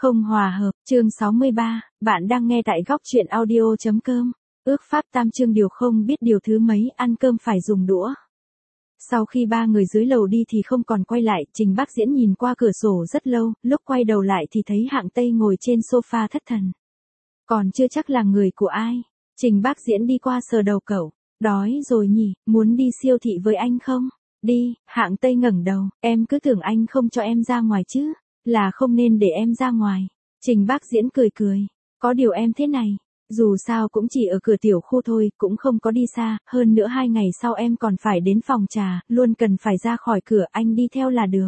Không hòa hợp, chương 63, bạn đang nghe tại góc truyện audio.com. Ước pháp tam chương điều không biết điều thứ mấy, ăn cơm phải dùng đũa. Sau khi ba người dưới lầu đi thì không còn quay lại, Trình Bác Diễn nhìn qua cửa sổ rất lâu, lúc quay đầu lại thì thấy Hạng Tây ngồi trên sofa thất thần. Còn chưa chắc là người của ai. Trình Bác Diễn đi qua sờ đầu cậu, đói rồi nhỉ, muốn đi siêu thị với anh không? Đi, Hạng Tây ngẩng đầu, em cứ tưởng anh không cho em ra ngoài chứ. Là không nên để em ra ngoài. Trình Bác Diễn cười cười. Có điều em thế này. Dù sao cũng chỉ ở cửa tiểu khu thôi, cũng không có đi xa. Hơn nữa 2 ngày sau em còn phải đến phòng trà, luôn cần phải ra khỏi cửa, anh đi theo là được.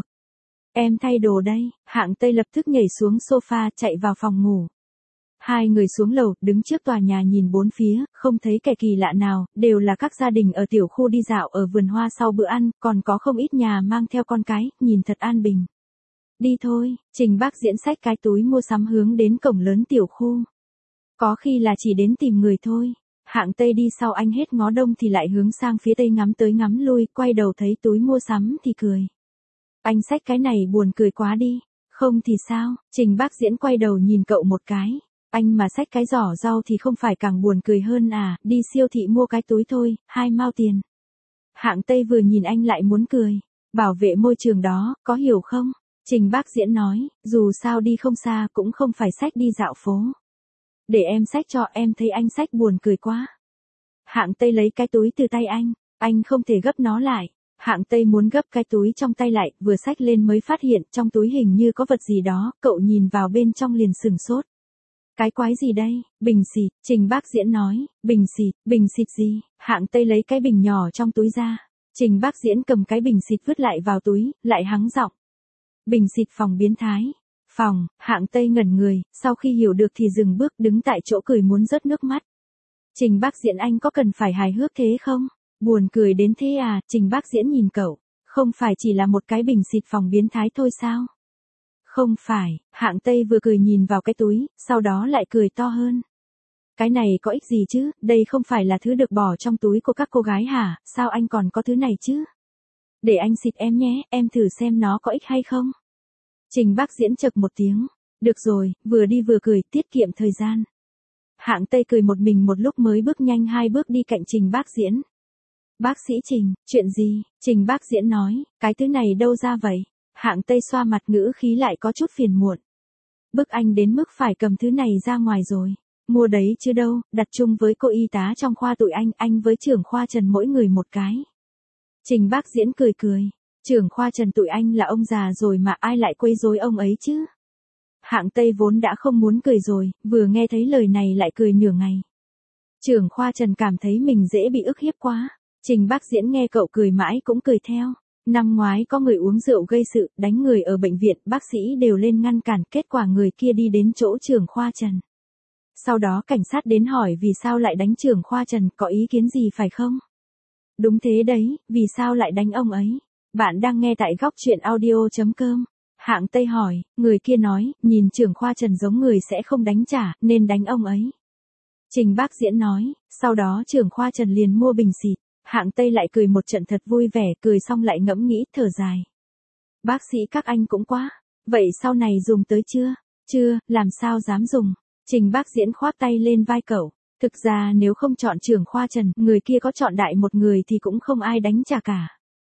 Em thay đồ đây. Hạng Tây lập tức nhảy xuống sofa, chạy vào phòng ngủ. Hai người xuống lầu, đứng trước tòa nhà nhìn bốn phía, không thấy kẻ kỳ lạ nào, đều là các gia đình ở tiểu khu đi dạo ở vườn hoa sau bữa ăn, còn có không ít nhà mang theo con cái, nhìn thật an bình. Đi thôi, Trình Bác Diễn xách cái túi mua sắm hướng đến cổng lớn tiểu khu. Có khi là chỉ đến tìm người thôi. Hạng Tây đi sau anh hết ngó đông thì lại hướng sang phía tây ngắm tới ngắm lui, quay đầu thấy túi mua sắm thì cười. Anh xách cái này buồn cười quá đi. Không thì sao, Trình Bác Diễn quay đầu nhìn cậu một cái. Anh mà xách cái giỏ rau thì không phải càng buồn cười hơn à, đi siêu thị mua cái túi thôi, 2 mao tiền. Hạng Tây vừa nhìn anh lại muốn cười. Bảo vệ môi trường đó, có hiểu không? Trình Bác Diễn nói, dù sao đi không xa cũng không phải xách đi dạo phố. Để em xách cho, em thấy anh xách buồn cười quá. Hạng Tây lấy cái túi từ tay anh không thể gấp nó lại. Hạng Tây muốn gấp cái túi trong tay lại, vừa xách lên mới phát hiện trong túi hình như có vật gì đó, cậu nhìn vào bên trong liền sửng sốt. Cái quái gì đây? Bình xịt, Trình Bác Diễn nói, bình xịt gì? Hạng Tây lấy cái bình nhỏ trong túi ra. Trình Bác Diễn cầm cái bình xịt vứt lại vào túi, lại hắng giọng. Bình xịt phòng biến thái. Phòng, Hạng Tây ngẩn người, sau khi hiểu được thì dừng bước đứng tại chỗ cười muốn rớt nước mắt. Trình Bác Diễn anh có cần phải hài hước thế không? Buồn cười đến thế à? Trình Bác Diễn nhìn cậu, không phải chỉ là một cái bình xịt phòng biến thái thôi sao? Không phải, Hạng Tây vừa cười nhìn vào cái túi, sau đó lại cười to hơn. Cái này có ích gì chứ, đây không phải là thứ được bỏ trong túi của các cô gái hả, sao anh còn có thứ này chứ? Để anh xịt em nhé, em thử xem nó có ích hay không. Trình Bác Diễn chậc một tiếng. Được rồi, vừa đi vừa cười, tiết kiệm thời gian. Hạng Tây cười một mình một lúc mới bước nhanh 2 bước đi cạnh Trình Bác Diễn. Bác sĩ Trình, chuyện gì? Trình Bác Diễn nói, cái thứ này đâu ra vậy? Hạng Tây xoa mặt ngữ khí lại có chút phiền muộn. Bức anh đến mức phải cầm thứ này ra ngoài rồi. Mua đấy chứ đâu, đặt chung với cô y tá trong khoa tụi anh với trưởng khoa Trần mỗi người một cái. Trình Bác Diễn cười cười. Trưởng khoa Trần tụi anh là ông già rồi mà ai lại quấy rối ông ấy chứ? Hạng Tây vốn đã không muốn cười rồi, vừa nghe thấy lời này lại cười nửa ngày. Trưởng khoa Trần cảm thấy mình dễ bị ức hiếp quá. Trình Bác Diễn nghe cậu cười mãi cũng cười theo. Năm ngoái có người uống rượu gây sự, đánh người ở bệnh viện, bác sĩ đều lên ngăn cản, kết quả người kia đi đến chỗ trưởng khoa Trần. Sau đó cảnh sát đến hỏi vì sao lại đánh trưởng khoa Trần, có ý kiến gì phải không? Đúng thế đấy, vì sao lại đánh ông ấy? Bạn đang nghe tại góc truyện audio.com. Hạng Tây hỏi, người kia nói, nhìn trưởng khoa Trần giống người sẽ không đánh trả, nên đánh ông ấy. Trình Bác Diễn nói, sau đó trưởng khoa Trần liền mua bình xịt. Hạng Tây lại cười một trận thật vui vẻ, cười xong lại ngẫm nghĩ, thở dài. Bác sĩ các anh cũng quá. Vậy sau này dùng tới chưa? Chưa, làm sao dám dùng. Trình Bác Diễn khoác tay lên vai cậu. Thực ra nếu không chọn trưởng khoa Trần, người kia có chọn đại một người thì cũng không ai đánh trả cả.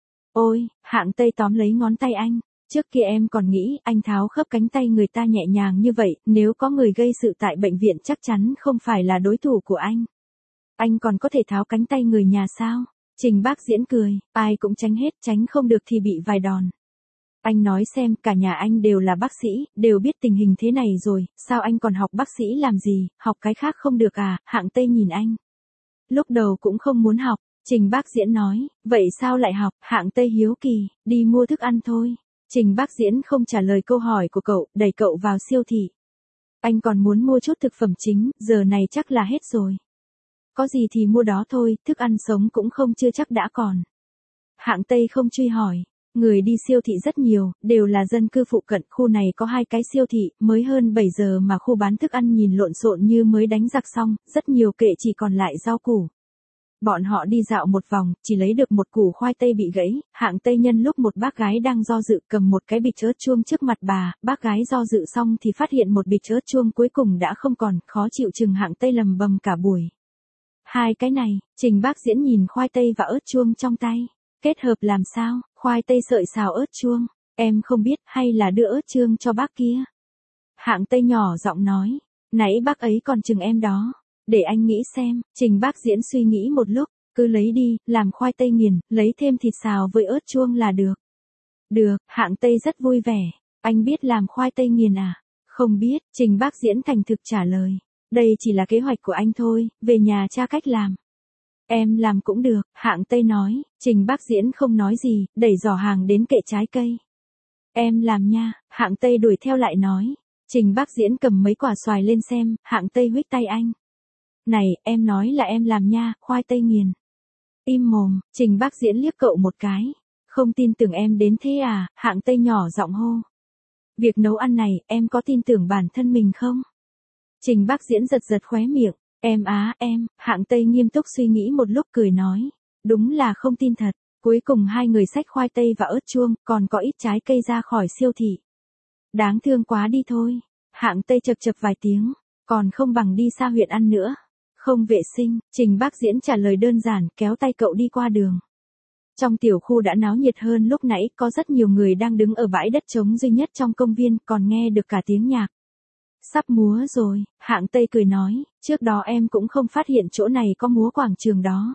Ôi, Hạng Tây tóm lấy ngón tay anh. Trước kia em còn nghĩ anh tháo khớp cánh tay người ta nhẹ nhàng như vậy, nếu có người gây sự tại bệnh viện chắc chắn không phải là đối thủ của anh. Anh còn có thể tháo cánh tay người nhà sao? Trình Bác Diễn cười, ai cũng tránh hết, tránh không được thì bị vài đòn. Anh nói xem, cả nhà anh đều là bác sĩ, đều biết tình hình thế này rồi, sao anh còn học bác sĩ làm gì, học cái khác không được à? Hạng Tây nhìn anh. Lúc đầu cũng không muốn học. Trình Bác Diễn nói, vậy sao lại học? Hạng Tây hiếu kỳ, đi mua thức ăn thôi. Trình Bác Diễn không trả lời câu hỏi của cậu, đẩy cậu vào siêu thị. Anh còn muốn mua chút thực phẩm chính, giờ này chắc là hết rồi. Có gì thì mua đó thôi, thức ăn sống cũng không chưa chắc đã còn. Hạng Tây không truy hỏi. Người đi siêu thị rất nhiều, đều là dân cư phụ cận, khu này có 2 cái siêu thị, mới hơn 7 giờ mà khu bán thức ăn nhìn lộn xộn như mới đánh giặc xong, rất nhiều kệ chỉ còn lại rau củ. Bọn họ đi dạo một vòng, chỉ lấy được một củ khoai tây bị gãy, Hạng Tây nhân lúc một bác gái đang do dự cầm một cái bịch ớt chuông trước mặt bà, bác gái do dự xong thì phát hiện một bịch ớt chuông cuối cùng đã không còn, khó chịu chừng Hạng Tây lầm bầm cả buổi. Hai cái này, Trình Bác Diễn nhìn khoai tây và ớt chuông trong tay. Kết hợp làm sao, khoai tây sợi xào ớt chuông, em không biết hay là đưa ớt chuông cho bác kia. Hạng Tây nhỏ giọng nói, nãy bác ấy còn chừng em đó. Để anh nghĩ xem, Trình Bác Diễn suy nghĩ một lúc, cứ lấy đi, làm khoai tây nghiền, lấy thêm thịt xào với ớt chuông là được. Được, Hạng Tây rất vui vẻ. Anh biết làm khoai tây nghiền à? Không biết, Trình Bác Diễn thành thực trả lời. Đây chỉ là kế hoạch của anh thôi, về nhà tra cách làm. Em làm cũng được, Hạng Tây nói, Trình Bác Diễn không nói gì, đẩy giỏ hàng đến kệ trái cây. Em làm nha, Hạng Tây đuổi theo lại nói. Trình Bác Diễn cầm mấy quả xoài lên xem, Hạng Tây huých tay anh. Này, em nói là em làm nha, khoai tây nghiền. Im mồm, Trình Bác Diễn liếc cậu một cái. Không tin tưởng em đến thế à, Hạng Tây nhỏ giọng hô. Việc nấu ăn này, em có tin tưởng bản thân mình không? Trình Bác Diễn giật giật khóe miệng. Em, Hạng Tây nghiêm túc suy nghĩ một lúc cười nói. Đúng là không tin thật. Cuối cùng hai người xách khoai tây và ớt chuông, còn có ít trái cây ra khỏi siêu thị. Đáng thương quá đi thôi. Hạng Tây chập chập vài tiếng. Còn không bằng đi xa huyện ăn nữa. Không vệ sinh, Trình Bác Diễn trả lời đơn giản, kéo tay cậu đi qua đường. Trong tiểu khu đã náo nhiệt hơn lúc nãy, có rất nhiều người đang đứng ở bãi đất trống duy nhất trong công viên, còn nghe được cả tiếng nhạc. Sắp múa rồi, Hạng Tây cười nói, trước đó em cũng không phát hiện chỗ này có múa quảng trường đó.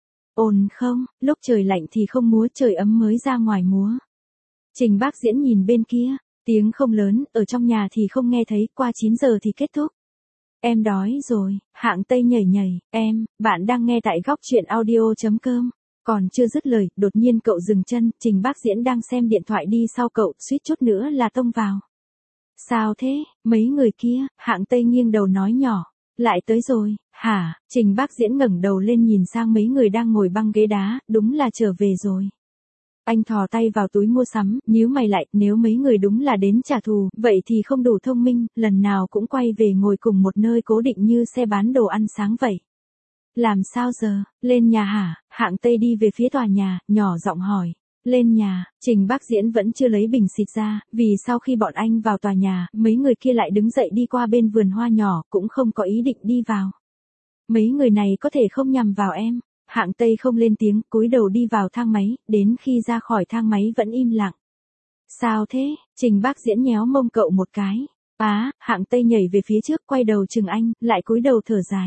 Ồn không, lúc trời lạnh thì không múa, trời ấm mới ra ngoài múa. Trình Bác Diễn nhìn bên kia, tiếng không lớn, ở trong nhà thì không nghe thấy, qua 9 giờ thì kết thúc. Em đói rồi, Hạng Tây nhảy nhảy, bạn đang nghe tại góc truyện audio.com. Còn chưa dứt lời, đột nhiên cậu dừng chân, Trình Bác Diễn đang xem điện thoại đi sau cậu, suýt chút nữa là tông vào. Sao thế, mấy người kia, Hạng Tây nghiêng đầu nói nhỏ, lại tới rồi, hả, Trình Bác Diễn ngẩng đầu lên nhìn sang mấy người đang ngồi băng ghế đá, đúng là trở về rồi. Anh thò tay vào túi mua sắm, nhíu mày lại, nếu mấy người đúng là đến trả thù, vậy thì không đủ thông minh, lần nào cũng quay về ngồi cùng một nơi cố định như xe bán đồ ăn sáng vậy. Làm sao giờ, lên nhà hả? Hạng Tây đi về phía tòa nhà, nhỏ giọng hỏi. Lên nhà, Trình Bác Diễn vẫn chưa lấy bình xịt ra, vì sau khi bọn anh vào tòa nhà, mấy người kia lại đứng dậy đi qua bên vườn hoa nhỏ, cũng không có ý định đi vào. Mấy người này có thể không nhằm vào em. Hạng Tây không lên tiếng, cúi đầu đi vào thang máy, đến khi ra khỏi thang máy vẫn im lặng. Sao thế? Trình Bác Diễn nhéo mông cậu một cái. Hạng Tây nhảy về phía trước, quay đầu chừng anh, lại cúi đầu thở dài.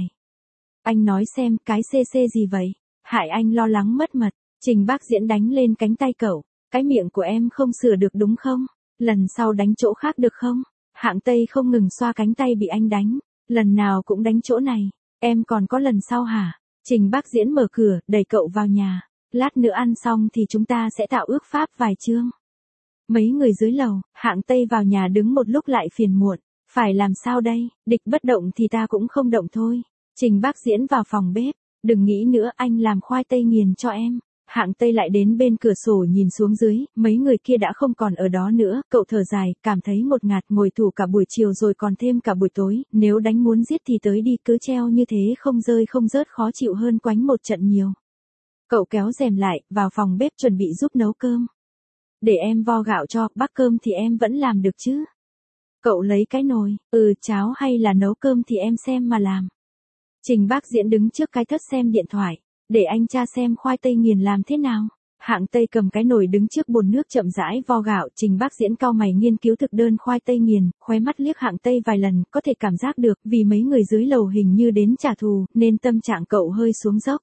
Anh nói xem, cái CC gì vậy? Hại anh lo lắng mất mật. Trình Bác Diễn đánh lên cánh tay cậu. Cái miệng của em không sửa được đúng không? Lần sau đánh chỗ khác được không? Hạng Tây không ngừng xoa cánh tay bị anh đánh. Lần nào cũng đánh chỗ này. Em còn có lần sau hả? Trình Bác Diễn mở cửa, đẩy cậu vào nhà. Lát nữa ăn xong thì chúng ta sẽ tạo ước pháp vài chương. Mấy người dưới lầu, Hạng Tây vào nhà đứng một lúc lại phiền muộn. Phải làm sao đây, địch bất động thì ta cũng không động thôi. Trình Bác Diễn vào phòng bếp. Đừng nghĩ nữa, anh làm khoai tây nghiền cho em. Hạng Tây lại đến bên cửa sổ nhìn xuống dưới, mấy người kia đã không còn ở đó nữa, cậu thở dài, cảm thấy ngột ngạt, ngồi tù cả buổi chiều rồi còn thêm cả buổi tối, nếu đánh muốn giết thì tới đi, cứ treo như thế không rơi không rớt khó chịu hơn quánh một trận nhiều. Cậu kéo rèm lại, vào phòng bếp chuẩn bị giúp nấu cơm. Để em vo gạo cho, bác cơm thì em vẫn làm được chứ. Cậu lấy cái nồi, cháo hay là nấu cơm thì em xem mà làm. Trình Bác Diễn đứng trước cái thớt xem điện thoại. Để anh tra xem khoai tây nghiền làm thế nào. Hạng Tây cầm cái nồi đứng trước bồn nước chậm rãi vo gạo. Trình Bác Diễn cau mày nghiên cứu thực đơn khoai tây nghiền, khóe mắt liếc Hạng Tây vài lần, có thể cảm giác được, vì mấy người dưới lầu hình như đến trả thù, nên tâm trạng cậu hơi xuống dốc.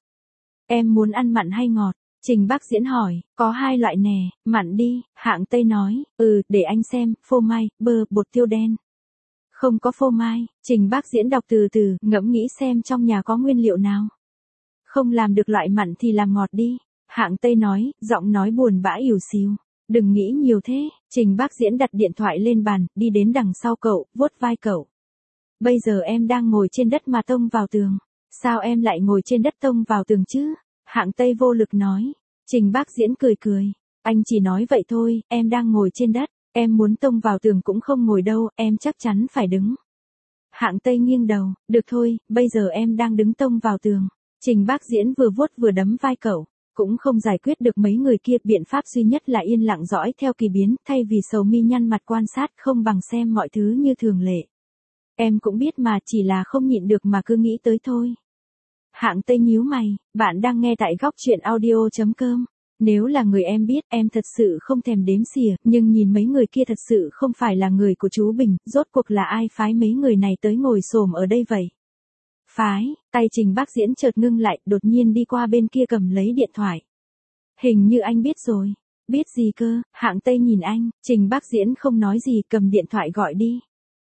Em muốn ăn mặn hay ngọt? Trình Bác Diễn hỏi, có hai loại nè, mặn đi, Hạng Tây nói, để anh xem, phô mai, bơ, bột tiêu đen. Không có phô mai, Trình Bác Diễn đọc từ từ, ngẫm nghĩ xem trong nhà có nguyên liệu nào. Không làm được loại mặn thì làm ngọt đi. Hạng Tây nói, giọng nói buồn bã ỉu xìu. Đừng nghĩ nhiều thế. Trình Bác Diễn đặt điện thoại lên bàn, đi đến đằng sau cậu, vuốt vai cậu. Bây giờ em đang ngồi trên đất mà tông vào tường. Sao em lại ngồi trên đất tông vào tường chứ? Hạng Tây vô lực nói. Trình Bác Diễn cười cười. Anh chỉ nói vậy thôi, em đang ngồi trên đất. Em muốn tông vào tường cũng không ngồi đâu, em chắc chắn phải đứng. Hạng Tây nghiêng đầu, được thôi, bây giờ em đang đứng tông vào tường. Trình Bác Diễn vừa vuốt vừa đấm vai cậu. Cũng không giải quyết được mấy người kia, biện pháp duy nhất là yên lặng dõi theo kỳ biến, thay vì sầu mi nhăn mặt quan sát không bằng xem mọi thứ như thường lệ. Em cũng biết mà, chỉ là không nhịn được mà cứ nghĩ tới thôi. Hạng Tây nhíu mày, bạn đang nghe tại góc truyện audio.com. Nếu là người em biết, em thật sự không thèm đếm xỉa, nhưng nhìn mấy người kia thật sự không phải là người của chú Bình, rốt cuộc là ai phái mấy người này tới ngồi xổm ở đây vậy? Phái, tay Trình Bác Diễn chợt ngưng lại, đột nhiên đi qua bên kia cầm lấy điện thoại. Hình như anh biết rồi. Biết gì cơ? Hạng Tây nhìn anh, Trình Bác Diễn không nói gì, cầm điện thoại gọi đi.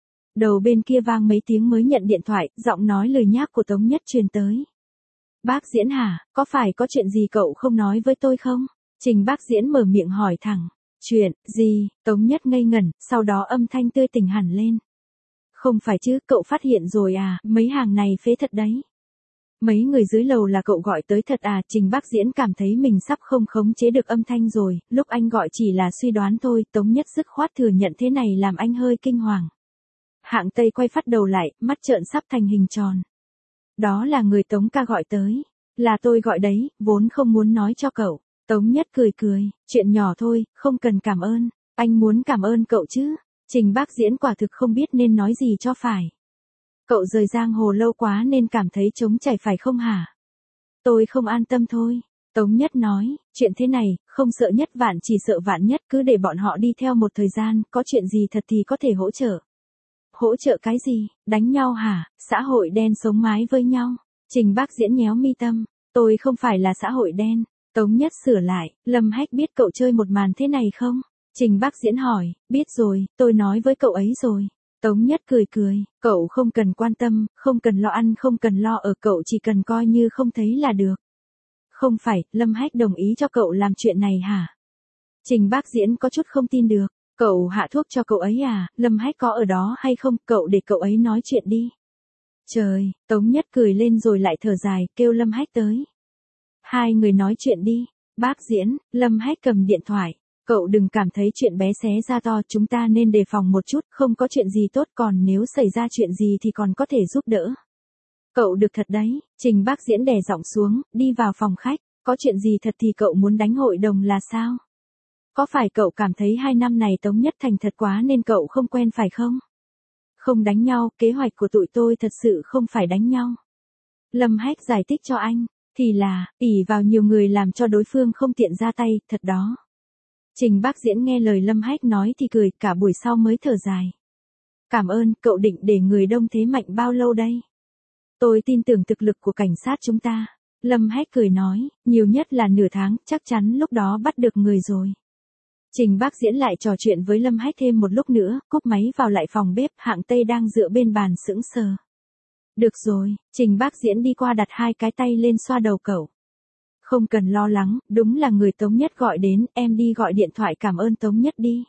Đầu bên kia vang mấy tiếng mới nhận điện thoại, giọng nói lời nhác của Tống Nhất truyền tới. Bác Diễn hả, có phải có chuyện gì cậu không nói với tôi không? Trình Bác Diễn mở miệng hỏi thẳng. Chuyện, gì? Tống Nhất ngây ngẩn, sau đó âm thanh tươi tỉnh hẳn lên. Không phải chứ, cậu phát hiện rồi à, mấy hàng này phế thật đấy. Mấy người dưới lầu là cậu gọi tới thật à? Trình Bác Diễn cảm thấy mình sắp không khống chế được âm thanh rồi, lúc anh gọi chỉ là suy đoán thôi, Tống Nhất dứt khoát thừa nhận thế này làm anh hơi kinh hoàng. Hạng Tây quay phát đầu lại, mắt trợn sắp thành hình tròn. Đó là người Tống ca gọi tới. Là tôi gọi đấy, vốn không muốn nói cho cậu. Tống Nhất cười cười, chuyện nhỏ thôi, không cần cảm ơn. Anh muốn cảm ơn cậu chứ. Trình Bác Diễn quả thực không biết nên nói gì cho phải. Cậu rời giang hồ lâu quá nên cảm thấy trống chảy phải không hả? Tôi không an tâm thôi. Tống Nhất nói, chuyện thế này, không sợ nhất vạn chỉ sợ vạn nhất, cứ để bọn họ đi theo một thời gian, có chuyện gì thật thì có thể hỗ trợ. Hỗ trợ cái gì? Đánh nhau hả? Xã hội đen sống mái với nhau. Trình Bác Diễn nhéo mi tâm. Tôi không phải là xã hội đen. Tống Nhất sửa lại, Lâm Hách biết cậu chơi một màn thế này không? Trình Bác Diễn hỏi, biết rồi, tôi nói với cậu ấy rồi. Tống Nhất cười cười, cậu không cần quan tâm, không cần lo ăn, không cần lo ở, cậu chỉ cần coi như không thấy là được. Không phải, Lâm Hách đồng ý cho cậu làm chuyện này hả? Trình Bác Diễn có chút không tin được. Cậu hạ thuốc cho cậu ấy à? Lâm Hách có ở đó hay không? Cậu để cậu ấy nói chuyện đi. Trời, Tống Nhất cười lên rồi lại thở dài, kêu Lâm Hách tới. Hai người nói chuyện đi. Bác Diễn, Lâm Hách cầm điện thoại. Cậu đừng cảm thấy chuyện bé xé ra to, chúng ta nên đề phòng một chút, không có chuyện gì tốt, còn nếu xảy ra chuyện gì thì còn có thể giúp đỡ. Cậu được thật đấy. Trình Bác Diễn đè giọng xuống, đi vào phòng khách. Có chuyện gì thật thì cậu muốn đánh hội đồng là sao? Có phải cậu cảm thấy 2 năm này Tống Nhất thành thật quá nên cậu không quen phải không? Không đánh nhau, kế hoạch của tụi tôi thật sự không phải đánh nhau. Lâm Hách giải thích cho anh, thì là, ỷ vào nhiều người làm cho đối phương không tiện ra tay, thật đó. Trình Bác Diễn nghe lời Lâm Hách nói thì cười, cả buổi sau mới thở dài. Cảm ơn, cậu định để người đông thế mạnh bao lâu đây? Tôi tin tưởng thực lực của cảnh sát chúng ta. Lâm Hách cười nói, nhiều nhất là nửa tháng, chắc chắn lúc đó bắt được người rồi. Trình Bác Diễn lại trò chuyện với Lâm Hách thêm một lúc nữa, cúp máy vào lại phòng bếp, Hạng Tây đang dựa bên bàn sững sờ. Được rồi, Trình Bác Diễn đi qua đặt 2 cái tay lên xoa đầu cậu. Không cần lo lắng, đúng là người Tống Nhất gọi đến, em đi gọi điện thoại cảm ơn Tống Nhất đi.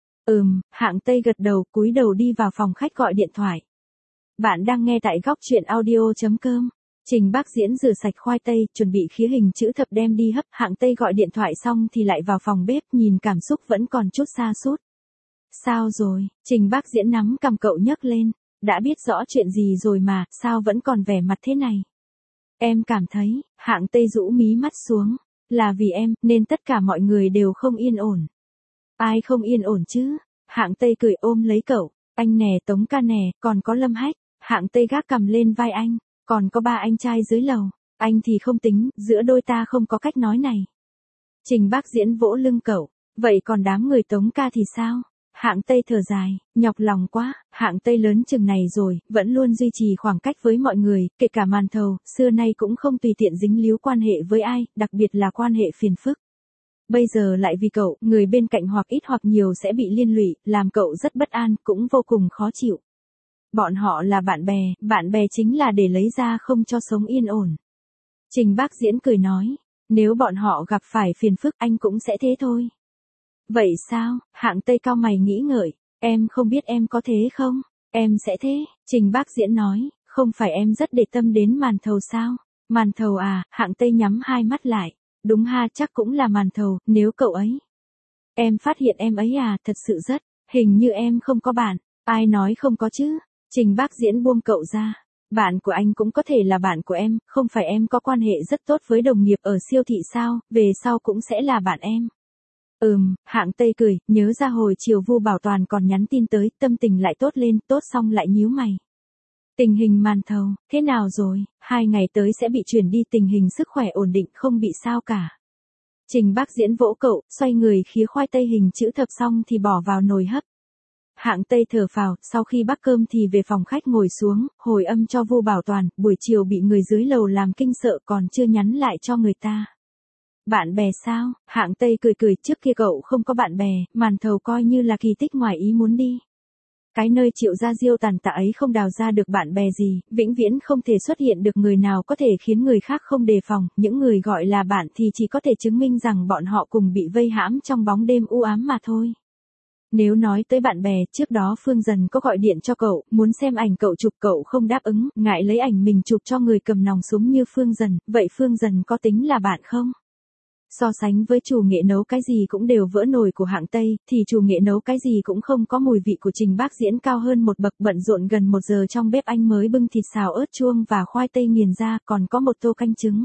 Hạng Tây gật đầu, cúi đầu đi vào phòng khách gọi điện thoại. Bạn đang nghe tại góc truyện audio.com. Trình Bác Diễn rửa sạch khoai tây, chuẩn bị khía hình chữ thập đem đi hấp, Hạng Tây gọi điện thoại xong thì lại vào phòng bếp, nhìn cảm xúc vẫn còn chút sa sút. Sao rồi? Trình Bác Diễn nắm cầm cậu nhấc lên, đã biết rõ chuyện gì rồi mà, sao vẫn còn vẻ mặt thế này? Em cảm thấy, Hạng Tây rũ mí mắt xuống, là vì em, nên tất cả mọi người đều không yên ổn. Ai không yên ổn chứ? Hạng Tây cười ôm lấy cậu, anh nè, Tống ca nè, còn có Lâm Hách. Hạng Tây gác cầm lên vai anh. Còn có 3 anh trai dưới lầu, anh thì không tính, giữa đôi ta không có cách nói này. Trình Bác Diễn vỗ lưng cậu, vậy còn đám người Tống ca thì sao? Hạng Tây thở dài, nhọc lòng quá, Hạng Tây lớn chừng này rồi, vẫn luôn duy trì khoảng cách với mọi người, kể cả màn thầu, xưa nay cũng không tùy tiện dính líu quan hệ với ai, đặc biệt là quan hệ phiền phức. Bây giờ lại vì cậu, người bên cạnh hoặc ít hoặc nhiều sẽ bị liên lụy, làm cậu rất bất an, cũng vô cùng khó chịu. Bọn họ là bạn bè chính là để lấy ra không cho sống yên ổn. Trình Bác Diễn cười nói, nếu bọn họ gặp phải phiền phức anh cũng sẽ thế thôi. Vậy sao? Hạng Tây cau mày nghĩ ngợi, em không biết em có thế không? Em sẽ thế, Trình Bác Diễn nói, không phải em rất để tâm đến màn thầu sao? Màn thầu à? Hạng Tây nhắm 2 mắt lại, đúng ha, chắc cũng là màn thầu, nếu cậu ấy. Em phát hiện em ấy à, thật sự rất, hình như em không có bạn, ai nói không có chứ? Trình Bác Diễn buông cậu ra, Bạn của anh cũng có thể là bạn của em, không phải em có quan hệ rất tốt với đồng nghiệp ở siêu thị sao, về sau cũng sẽ là bạn em. Hạng Tây cười, nhớ ra hồi chiều Vu Bảo Toàn còn nhắn tin tới, tâm tình lại tốt lên, tốt xong lại nhíu mày. Tình hình màn thầu, thế nào rồi, 2 ngày tới sẽ bị chuyển đi, tình hình sức khỏe ổn định, không bị sao cả. Trình Bác Diễn vỗ cậu, xoay người khía khoai tây hình chữ thập xong thì bỏ vào nồi hấp. Hạng Tây thở phào, sau khi bắt cơm thì về phòng khách ngồi xuống, hồi âm cho Vu Bảo Toàn, buổi chiều bị người dưới lầu làm kinh sợ còn chưa nhắn lại cho người ta. Bạn bè sao? Hạng Tây cười cười, trước kia cậu không có bạn bè, màn thầu coi như là kỳ tích ngoài ý muốn đi. Cái nơi Triệu gia diêu tàn tạ ấy không đào ra được bạn bè gì, vĩnh viễn không thể xuất hiện được người nào có thể khiến người khác không đề phòng, những người gọi là bạn thì chỉ có thể chứng minh rằng bọn họ cùng bị vây hãm trong bóng đêm u ám mà thôi. Nếu nói tới bạn bè, trước đó Phương Dần có gọi điện cho cậu, muốn xem ảnh cậu chụp, cậu không đáp ứng, ngại lấy ảnh mình chụp cho người cầm nòng súng như Phương Dần, vậy Phương Dần có tính là bạn không? So sánh với chủ nghệ nấu cái gì cũng đều vỡ nồi của Hạng Tây, thì chủ nghệ nấu cái gì cũng không có mùi vị của Trình Bác Diễn cao hơn một bậc, bận rộn gần 1 giờ trong bếp anh mới bưng thịt xào ớt chuông và khoai tây nghiền ra, còn có một tô canh trứng.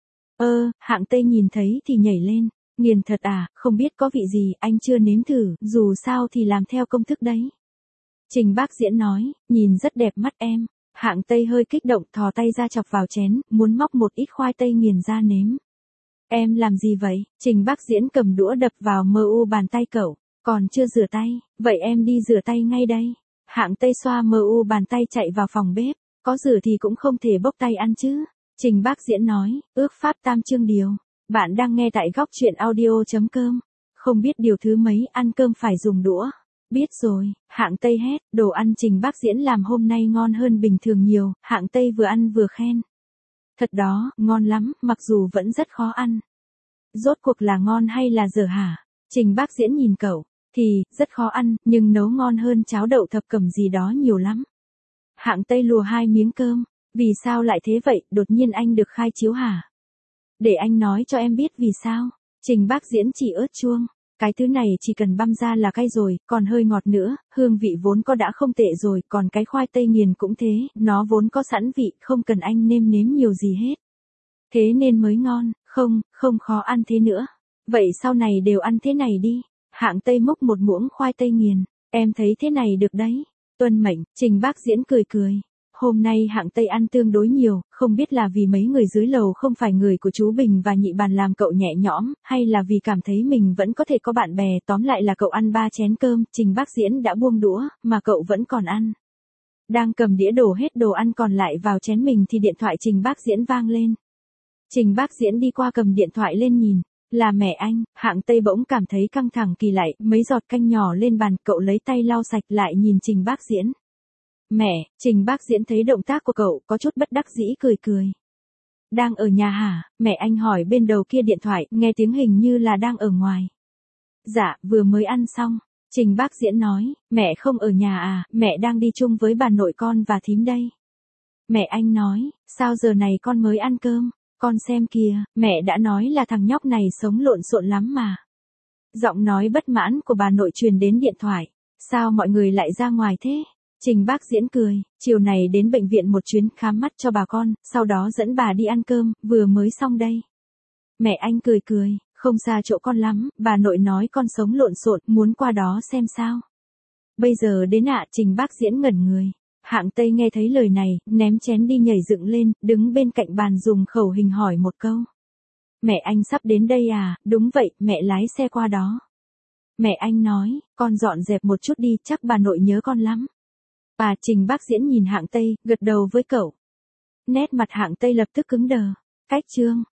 Hạng Tây nhìn thấy thì nhảy lên, nghiền thật à, không biết có vị gì, anh chưa nếm thử, dù sao thì làm theo công thức đấy. Trình Bác Diễn nói, nhìn rất đẹp mắt em. Hạng Tây hơi kích động, thò tay ra chọc vào chén, muốn móc một ít khoai tây nghiền ra nếm. Em làm gì vậy? Trình Bác Diễn cầm đũa đập vào bàn tay cậu. Còn chưa rửa tay, vậy em đi rửa tay ngay đây. Hạng Tây xoa bàn tay chạy vào phòng bếp. Có rửa thì cũng không thể bốc tay ăn chứ. Trình Bác Diễn nói, ước pháp tam chương điều. Bạn đang nghe tại góc truyện audio.com. Không biết điều thứ mấy, ăn cơm phải dùng đũa. Biết rồi, Hạng Tây hét, đồ ăn Trình Bác Diễn làm hôm nay ngon hơn bình thường nhiều. Hạng Tây vừa ăn vừa khen. Thật đó, ngon lắm, mặc dù vẫn rất khó ăn. Rốt cuộc là ngon hay là dở hả? Trình Bác Diễn nhìn cậu, thì, rất khó ăn, nhưng nấu ngon hơn cháo đậu thập cẩm gì đó nhiều lắm. Hạng Tây lùa 2 miếng cơm, vì sao lại thế vậy, đột nhiên anh được khai chiếu hả? Để anh nói cho em biết vì sao. Trình Bác Diễn chỉ ớt chuông. Cái thứ này chỉ cần băm ra là cay rồi, còn hơi ngọt nữa, hương vị vốn có đã không tệ rồi, còn cái khoai tây nghiền cũng thế, nó vốn có sẵn vị, không cần anh nêm nếm nhiều gì hết. Thế nên mới ngon, không khó ăn thế nữa. Vậy sau này đều ăn thế này đi. Hạng Tây múc một muỗng khoai tây nghiền, em thấy thế này được đấy. Tuân mệnh, Trình Bác Diễn cười cười. Hôm nay Hạng Tây ăn tương đối nhiều, không biết là vì mấy người dưới lầu không phải người của chú Bình và Nhị Bàn làm cậu nhẹ nhõm, hay là vì cảm thấy mình vẫn có thể có bạn bè, tóm lại là cậu ăn 3 chén cơm, Trình Bác Diễn đã buông đũa, mà cậu vẫn còn ăn. Đang cầm đĩa đổ hết đồ ăn còn lại vào chén mình thì điện thoại Trình Bác Diễn vang lên. Trình Bác Diễn đi qua cầm điện thoại lên nhìn, là mẹ anh. Hạng Tây bỗng cảm thấy căng thẳng kỳ lạ, mấy giọt canh nhỏ lên bàn, cậu lấy tay lau sạch lại nhìn Trình Bác Diễn. Mẹ, Trình Bác Diễn thấy động tác của cậu có chút bất đắc dĩ cười cười. Đang ở nhà hả? Mẹ anh hỏi bên đầu kia điện thoại, nghe tiếng hình như là đang ở ngoài. Dạ, vừa mới ăn xong. Trình Bác Diễn nói, mẹ không ở nhà à, mẹ đang đi chung với bà nội con và thím đây. Mẹ anh nói, sao giờ này con mới ăn cơm? Con xem kìa, mẹ đã nói là thằng nhóc này sống lộn xộn lắm mà. Giọng nói bất mãn của bà nội truyền đến điện thoại. Sao mọi người lại ra ngoài thế? Trình Bác Diễn cười, chiều này đến bệnh viện một chuyến khám mắt cho bà con, sau đó dẫn bà đi ăn cơm, vừa mới xong đây. Mẹ anh cười cười, không xa chỗ con lắm, bà nội nói con sống lộn xộn, muốn qua đó xem sao. Bây giờ đến ạ, Trình Bác Diễn ngẩn người. Hạng Tây nghe thấy lời này, ném chén đi nhảy dựng lên, đứng bên cạnh bàn dùng khẩu hình hỏi một câu. Mẹ anh sắp đến đây à? Đúng vậy, mẹ lái xe qua đó. Mẹ anh nói, con dọn dẹp một chút đi, chắc bà nội nhớ con lắm. Trình Bác Diễn nhìn Hạng Tây, gật đầu với cậu. Nét mặt Hạng Tây lập tức cứng đờ. Cách chương.